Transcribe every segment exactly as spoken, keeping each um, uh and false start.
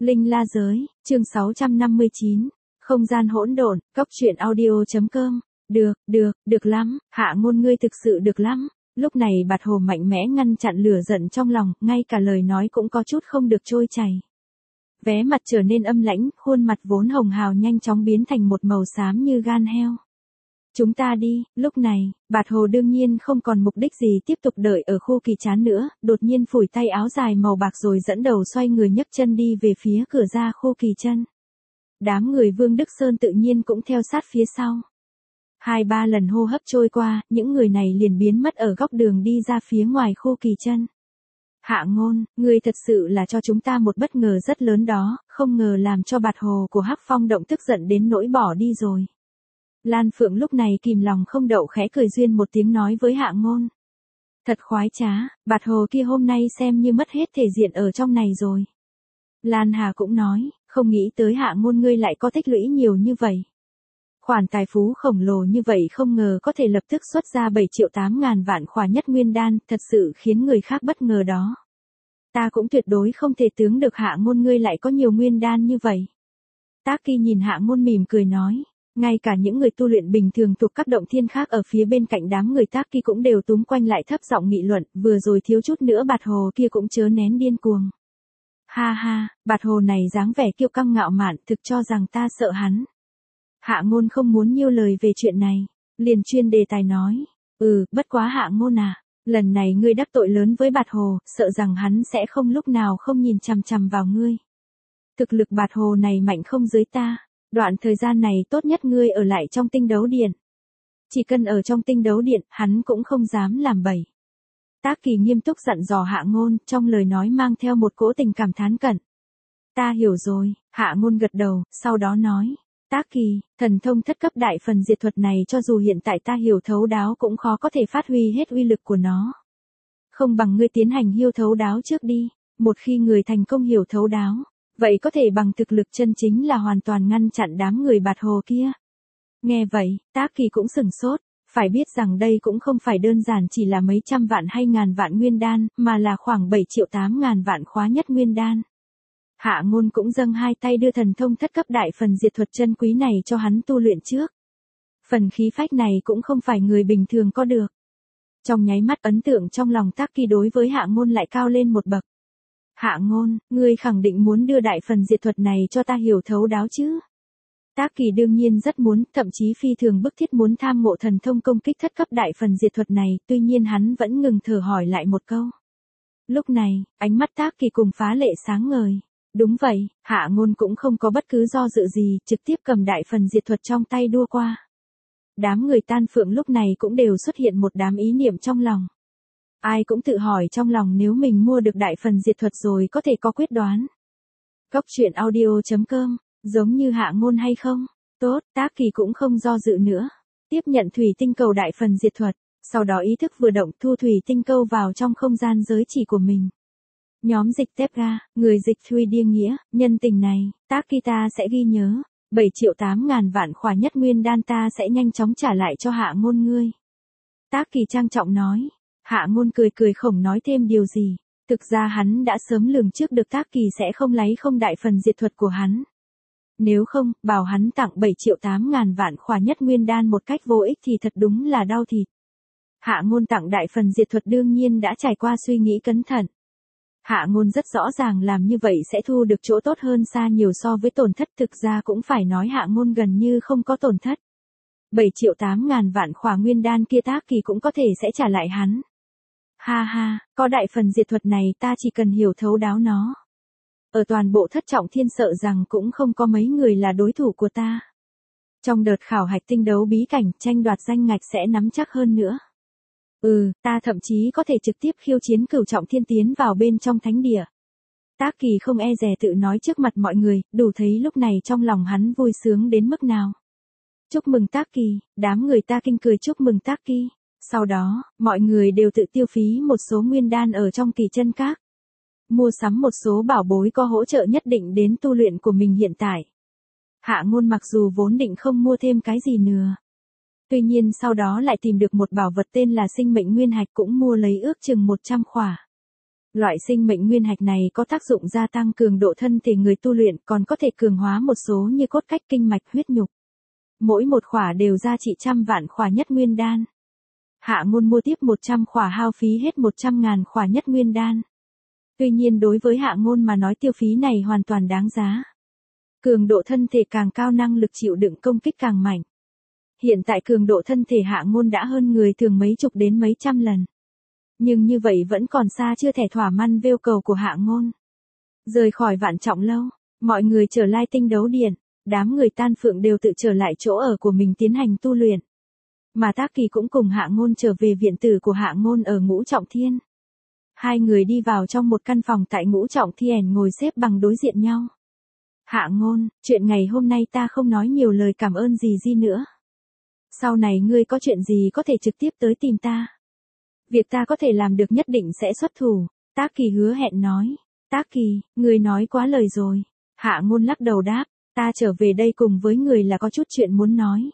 Linh La Giới, chương sáu trăm năm mươi chín, không gian hỗn độn, cốc truyện audio.com. Được, được, được lắm, Hạ Ngôn ngươi thực sự được lắm. Lúc này Bạt Hồ mạnh mẽ ngăn chặn lửa giận trong lòng, ngay cả lời nói cũng có chút không được trôi chảy. Vé mặt trở nên âm lãnh, khuôn mặt vốn hồng hào nhanh chóng biến thành một màu xám như gan heo. Chúng ta đi, lúc này, Bạt Hồ đương nhiên không còn mục đích gì tiếp tục đợi ở khu kỳ trán nữa, đột nhiên phủi tay áo dài màu bạc rồi dẫn đầu xoay người nhấc chân đi về phía cửa ra khu kỳ chân. Đám người Vương Đức Sơn tự nhiên cũng theo sát phía sau. Hai ba lần hô hấp trôi qua, những người này liền biến mất ở góc đường đi ra phía ngoài khu kỳ chân. Hạ Ngôn, ngươi thật sự là cho chúng ta một bất ngờ rất lớn đó, không ngờ làm cho Bạt Hồ của Hắc Phong động tức giận đến nỗi bỏ đi rồi. Lan Phượng lúc này kìm lòng không đậu khẽ cười duyên một tiếng nói với Hạ Ngôn. Thật khoái trá, Bạt Hồ kia hôm nay xem như mất hết thể diện ở trong này rồi. Lan Hà cũng nói, không nghĩ tới Hạ Ngôn ngươi lại có tích lũy nhiều như vậy. Khoản tài phú khổng lồ như vậy không ngờ có thể lập tức xuất ra bảy triệu tám ngàn vạn khỏa nhất nguyên đan, thật sự khiến người khác bất ngờ đó. Ta cũng tuyệt đối không thể tưởng được Hạ Ngôn ngươi lại có nhiều nguyên đan như vậy. Tác Kỳ nhìn Hạ Ngôn mỉm cười nói. Ngay cả những người tu luyện bình thường thuộc các động thiên khác ở phía bên cạnh đám người Tác Kỳ cũng đều túm quanh lại thấp giọng nghị luận, vừa rồi thiếu chút nữa Bạt Hồ kia cũng chớ nén điên cuồng. Ha ha, Bạt Hồ này dáng vẻ kiêu căng ngạo mạn, thực cho rằng ta sợ hắn. Hạ Ngôn không muốn nhiều lời về chuyện này, liền chuyên đề tài nói, ừ, bất quá Hạ Ngôn à, lần này ngươi đắc tội lớn với Bạt Hồ, sợ rằng hắn sẽ không lúc nào không nhìn chằm chằm vào ngươi. Thực lực Bạt Hồ này mạnh không dưới ta. Đoạn thời gian này tốt nhất ngươi ở lại trong tinh đấu điện. Chỉ cần ở trong tinh đấu điện, hắn cũng không dám làm bậy. Tác Kỳ nghiêm túc dặn dò Hạ Ngôn, trong lời nói mang theo một cỗ tình cảm thán cẩn. Ta hiểu rồi, Hạ Ngôn gật đầu, sau đó nói. Tác Kỳ, thần thông thất cấp đại phần diệt thuật này cho dù hiện tại ta hiểu thấu đáo cũng khó có thể phát huy hết uy lực của nó. Không bằng ngươi tiến hành hiểu thấu đáo trước đi, một khi người thành công hiểu thấu đáo. Vậy có thể bằng thực lực chân chính là hoàn toàn ngăn chặn đám người Bạt Hồ kia. Nghe vậy, Tác Kỳ cũng sửng sốt, phải biết rằng đây cũng không phải đơn giản chỉ là mấy trăm vạn hay ngàn vạn nguyên đan, mà là khoảng bảy triệu tám ngàn vạn khóa nhất nguyên đan. Hạ Ngôn cũng dâng hai tay đưa thần thông thất cấp đại phần diệt thuật chân quý này cho hắn tu luyện trước. Phần khí phách này cũng không phải người bình thường có được. Trong nháy mắt ấn tượng trong lòng Tác Kỳ đối với Hạ Ngôn lại cao lên một bậc. Hạ Ngôn, ngươi khẳng định muốn đưa đại phần diệt thuật này cho ta hiểu thấu đáo chứ? Tác Kỳ đương nhiên rất muốn, thậm chí phi thường bức thiết muốn tham ngộ thần thông công kích thất cấp đại phần diệt thuật này, tuy nhiên hắn vẫn ngừng thở hỏi lại một câu. Lúc này, ánh mắt Tác Kỳ cùng phá lệ sáng ngời. Đúng vậy, Hạ Ngôn cũng không có bất cứ do dự gì, trực tiếp cầm đại phần diệt thuật trong tay đua qua. Đám người Tan Phượng lúc này cũng đều xuất hiện một đám ý niệm trong lòng. Ai cũng tự hỏi trong lòng nếu mình mua được đại phần diệt thuật rồi có thể có quyết đoán. Cốc truyện audio.com, giống như Hạ Ngôn hay không? Tốt, Tác Kỳ cũng không do dự nữa. Tiếp nhận thủy tinh cầu đại phần diệt thuật, sau đó ý thức vừa động thu thủy tinh câu vào trong không gian giới chỉ của mình. Nhóm dịch tép ga, người dịch Thuy Điên Nghĩa, nhân tình này, Tác Kỳ ta sẽ ghi nhớ. bảy triệu tám ngàn vạn khỏa nhất nguyên đan ta sẽ nhanh chóng trả lại cho Hạ Ngôn ngươi. Tác Kỳ trang trọng nói. Hạ Ngôn cười cười không nói thêm điều gì. Thực ra hắn đã sớm lường trước được Tác Kỳ sẽ không lấy không đại phần diệt thuật của hắn. Nếu không, bảo hắn tặng bảy triệu tám ngàn vạn khỏa nhất nguyên đan một cách vô ích thì thật đúng là đau thịt. Hạ Ngôn tặng đại phần diệt thuật đương nhiên đã trải qua suy nghĩ cẩn thận. Hạ Ngôn rất rõ ràng làm như vậy sẽ thu được chỗ tốt hơn xa nhiều so với tổn thất, thực ra cũng phải nói Hạ Ngôn gần như không có tổn thất. bảy triệu tám ngàn vạn khỏa nguyên đan kia Tác Kỳ cũng có thể sẽ trả lại hắn. Ha ha, có đại phần diệt thuật này ta chỉ cần hiểu thấu đáo nó. Ở toàn bộ thất trọng thiên sợ rằng cũng không có mấy người là đối thủ của ta. Trong đợt khảo hạch tinh đấu bí cảnh tranh đoạt danh ngạch sẽ nắm chắc hơn nữa. Ừ, ta thậm chí có thể trực tiếp khiêu chiến cửu trọng thiên tiến vào bên trong thánh địa. Tác Kỳ không e dè tự nói trước mặt mọi người, đủ thấy lúc này trong lòng hắn vui sướng đến mức nào. Chúc mừng Tác Kỳ, đám người ta kinh cười chúc mừng Tác Kỳ. Sau đó, mọi người đều tự tiêu phí một số nguyên đan ở trong kỳ chân các. Mua sắm một số bảo bối có hỗ trợ nhất định đến tu luyện của mình hiện tại. Hạ Ngôn mặc dù vốn định không mua thêm cái gì nữa. Tuy nhiên sau đó lại tìm được một bảo vật tên là sinh mệnh nguyên hạch cũng mua lấy ước chừng một trăm khỏa. Loại sinh mệnh nguyên hạch này có tác dụng gia tăng cường độ thân thể người tu luyện, còn có thể cường hóa một số như cốt cách, kinh mạch, huyết nhục. Mỗi một khỏa đều giá trị trăm vạn khỏa nhất nguyên đan. Hạ Ngôn mua tiếp một trăm khỏa hao phí hết một trăm ngàn khỏa nhất nguyên đan. Tuy nhiên đối với Hạ Ngôn mà nói tiêu phí này hoàn toàn đáng giá. Cường độ thân thể càng cao, năng lực chịu đựng công kích càng mạnh. Hiện tại cường độ thân thể Hạ Ngôn đã hơn người thường mấy chục đến mấy trăm lần. Nhưng như vậy vẫn còn xa chưa thể thỏa mãn yêu cầu của Hạ Ngôn. Rời khỏi Vạn Trọng Lâu, mọi người trở lại Tinh Đấu Điện, đám người Tan Phượng đều tự trở lại chỗ ở của mình tiến hành tu luyện. Mà Tác Kỳ cũng cùng Hạ Ngôn trở về viện tử của Hạ Ngôn ở Ngũ Trọng Thiên. Hai người đi vào trong một căn phòng tại Ngũ Trọng Thiên ngồi xếp bằng đối diện nhau. Hạ Ngôn, chuyện ngày hôm nay ta không nói nhiều lời cảm ơn gì gì nữa. Sau này ngươi có chuyện gì có thể trực tiếp tới tìm ta. Việc ta có thể làm được nhất định sẽ xuất thủ, Tác Kỳ hứa hẹn nói. Tác Kỳ, ngươi nói quá lời rồi. Hạ Ngôn lắc đầu đáp, ta trở về đây cùng với người là có chút chuyện muốn nói.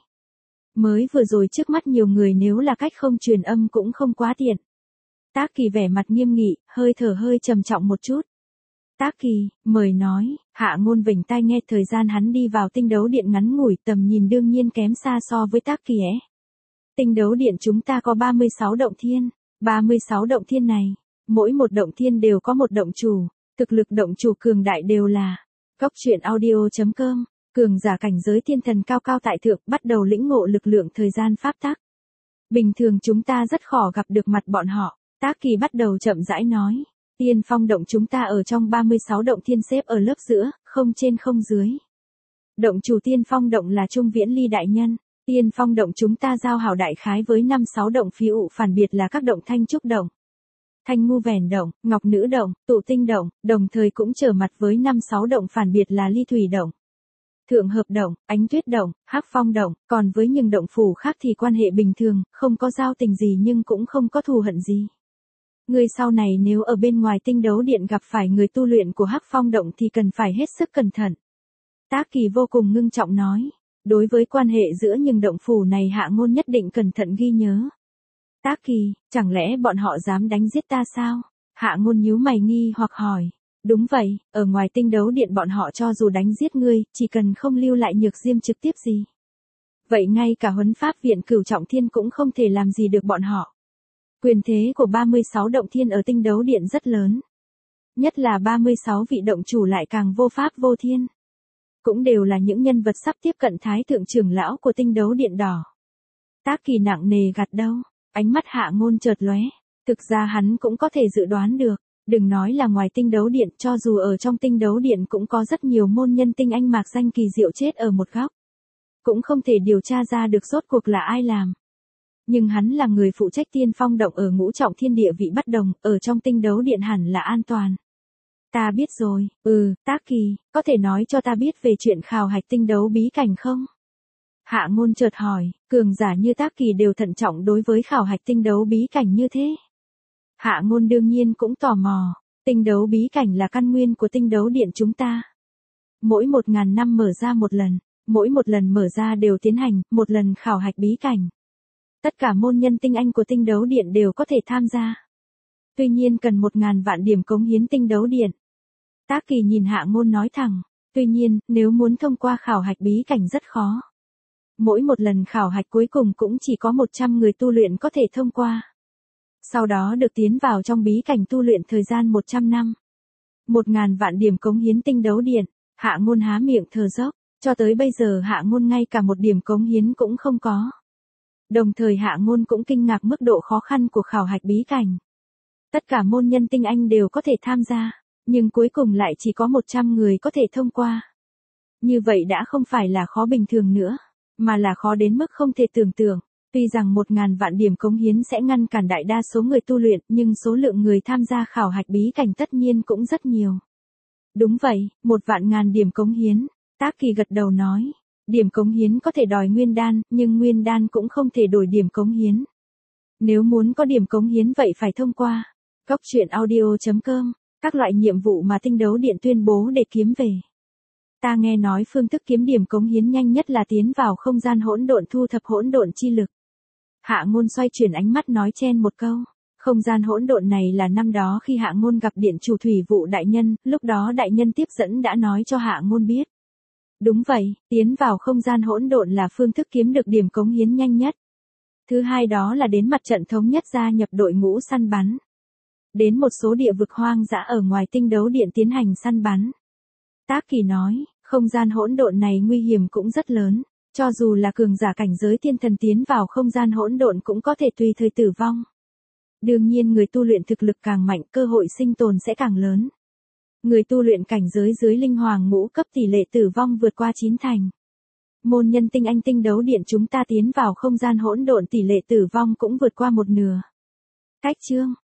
Mới vừa rồi trước mắt nhiều người nếu là cách không truyền âm cũng không quá tiện. Tác Kỳ vẻ mặt nghiêm nghị, hơi thở hơi trầm trọng một chút. Tác Kỳ, mời nói, Hạ Ngôn vểnh tai nghe, thời gian hắn đi vào Tinh Đấu Điện ngắn ngủi, tầm nhìn đương nhiên kém xa so với Tác Kỳ ấy. Tinh Đấu Điện chúng ta có ba mươi sáu động thiên, ba mươi sáu động thiên này, mỗi một động thiên đều có một động chủ, thực lực động chủ cường đại đều là Cốc Truyện Audio chấm com, cường giả cảnh giới thiên thần cao cao tại thượng, bắt đầu lĩnh ngộ lực lượng thời gian pháp tắc. Bình thường chúng ta rất khó gặp được mặt bọn họ, Tác Kỳ bắt đầu chậm rãi nói. Tiên Phong động chúng ta ở trong ba mươi sáu động thiên xếp ở lớp giữa, không trên không dưới. Động chủ Tiên Phong động là Trung Viễn Ly đại nhân. Tiên Phong động chúng ta giao hảo đại khái với năm sáu động phi ụ phản biệt là các động Thanh Trúc động, Thanh Ngu Vẻn động, Ngọc Nữ động, Tụ Tinh động, đồng thời cũng trở mặt với năm sáu động phản biệt là Ly Thủy động, Thượng Hợp động, Ánh Tuyết động, Hắc Phong động, còn với những động phủ khác thì quan hệ bình thường, không có giao tình gì nhưng cũng không có thù hận gì. Người sau này nếu ở bên ngoài Tinh Đấu Điện gặp phải người tu luyện của Hắc Phong động thì cần phải hết sức cẩn thận. Tác Kỳ vô cùng ngưng trọng nói. Đối với quan hệ giữa những động phủ này Hạ Ngôn nhất định cẩn thận ghi nhớ. Tác Kỳ, chẳng lẽ bọn họ dám đánh giết ta sao? Hạ Ngôn nhíu mày nghi hoặc hỏi. Đúng vậy, ở ngoài Tinh Đấu Điện bọn họ cho dù đánh giết ngươi, chỉ cần không lưu lại nhược diêm trực tiếp gì. Vậy ngay cả Huấn Pháp Viện Cửu Trọng Thiên cũng không thể làm gì được bọn họ. Quyền thế của ba mươi sáu động thiên ở Tinh Đấu Điện rất lớn. Nhất là ba mươi sáu vị động chủ lại càng vô pháp vô thiên. Cũng đều là những nhân vật sắp tiếp cận Thái Thượng trưởng lão của Tinh Đấu Điện đỏ. Tác Kỳ nặng nề gật đầu, ánh mắt Hạ Ngôn chợt lóe. Thực ra hắn cũng có thể dự đoán được, đừng nói là ngoài Tinh Đấu Điện, cho dù ở trong Tinh Đấu Điện cũng có rất nhiều môn nhân tinh anh mạc danh kỳ diệu chết ở một góc. Cũng không thể điều tra ra được rốt cuộc là ai làm. Nhưng hắn là người phụ trách Tiên Phong động ở Ngũ Trọng Thiên, địa vị bất đồng, ở trong Tinh Đấu Điện hẳn là an toàn. Ta biết rồi, ừ, Tác Kỳ, có thể nói cho ta biết về chuyện khảo hạch tinh đấu bí cảnh không? Hạ Ngôn chợt hỏi, cường giả như Tác Kỳ đều thận trọng đối với khảo hạch tinh đấu bí cảnh như thế. Hạ Ngôn đương nhiên cũng tò mò, tinh đấu bí cảnh là căn nguyên của Tinh Đấu Điện chúng ta. Mỗi một ngàn năm mở ra một lần, mỗi một lần mở ra đều tiến hành một lần khảo hạch bí cảnh. Tất cả môn nhân tinh anh của Tinh Đấu Điện đều có thể tham gia. Tuy nhiên cần một ngàn vạn điểm cống hiến Tinh Đấu Điện. Tác Kỳ nhìn Hạ Ngôn nói thẳng, tuy nhiên, nếu muốn thông qua khảo hạch bí cảnh rất khó. Mỗi một lần khảo hạch cuối cùng cũng chỉ có một trăm người tu luyện có thể thông qua. Sau đó được tiến vào trong bí cảnh tu luyện thời gian một trăm năm. Một ngàn vạn điểm cống hiến Tinh Đấu Điện, Hạ Ngôn há miệng thở dốc, cho tới bây giờ Hạ Ngôn ngay cả một điểm cống hiến cũng không có. Đồng thời Hạ Ngôn cũng kinh ngạc mức độ khó khăn của khảo hạch bí cảnh. Tất cả môn nhân tinh anh đều có thể tham gia, nhưng cuối cùng lại chỉ có một trăm người có thể thông qua. Như vậy đã không phải là khó bình thường nữa, mà là khó đến mức không thể tưởng tượng. Tuy rằng một ngàn vạn điểm cống hiến sẽ ngăn cản đại đa số người tu luyện, nhưng số lượng người tham gia khảo hạch bí cảnh tất nhiên cũng rất nhiều. Đúng vậy, một vạn ngàn điểm cống hiến, Tác Kỳ gật đầu nói. Điểm cống hiến có thể đòi nguyên đan, nhưng nguyên đan cũng không thể đổi điểm cống hiến. Nếu muốn có điểm cống hiến vậy phải thông qua Cốc Truyện Audio chấm com, các loại nhiệm vụ mà Tinh Đấu Điện tuyên bố để kiếm về. Ta nghe nói phương thức kiếm điểm cống hiến nhanh nhất là tiến vào không gian hỗn độn thu thập hỗn độn chi lực. Hạ Ngôn xoay chuyển ánh mắt nói chen một câu. Không gian hỗn độn này là năm đó khi Hạ Ngôn gặp Điện Chủ Thủy Vụ đại nhân, lúc đó đại nhân tiếp dẫn đã nói cho Hạ Ngôn biết. Đúng vậy, tiến vào không gian hỗn độn là phương thức kiếm được điểm cống hiến nhanh nhất. Thứ hai đó là đến mặt trận thống nhất gia nhập đội ngũ săn bắn. Đến một số địa vực hoang dã ở ngoài tinh đấu điện tiến hành săn bắn. Tác Kỳ nói, không gian hỗn độn này nguy hiểm cũng rất lớn, cho dù là cường giả cảnh giới tiên thần tiến vào không gian hỗn độn cũng có thể tùy thời tử vong. Đương nhiên người tu luyện thực lực càng mạnh, cơ hội sinh tồn sẽ càng lớn. Người tu luyện cảnh giới dưới linh hoàng ngũ cấp tỷ lệ tử vong vượt qua chín thành. Môn nhân tinh anh tinh đấu điện chúng ta tiến vào không gian hỗn độn tỷ lệ tử vong cũng vượt qua một nửa. Cách chương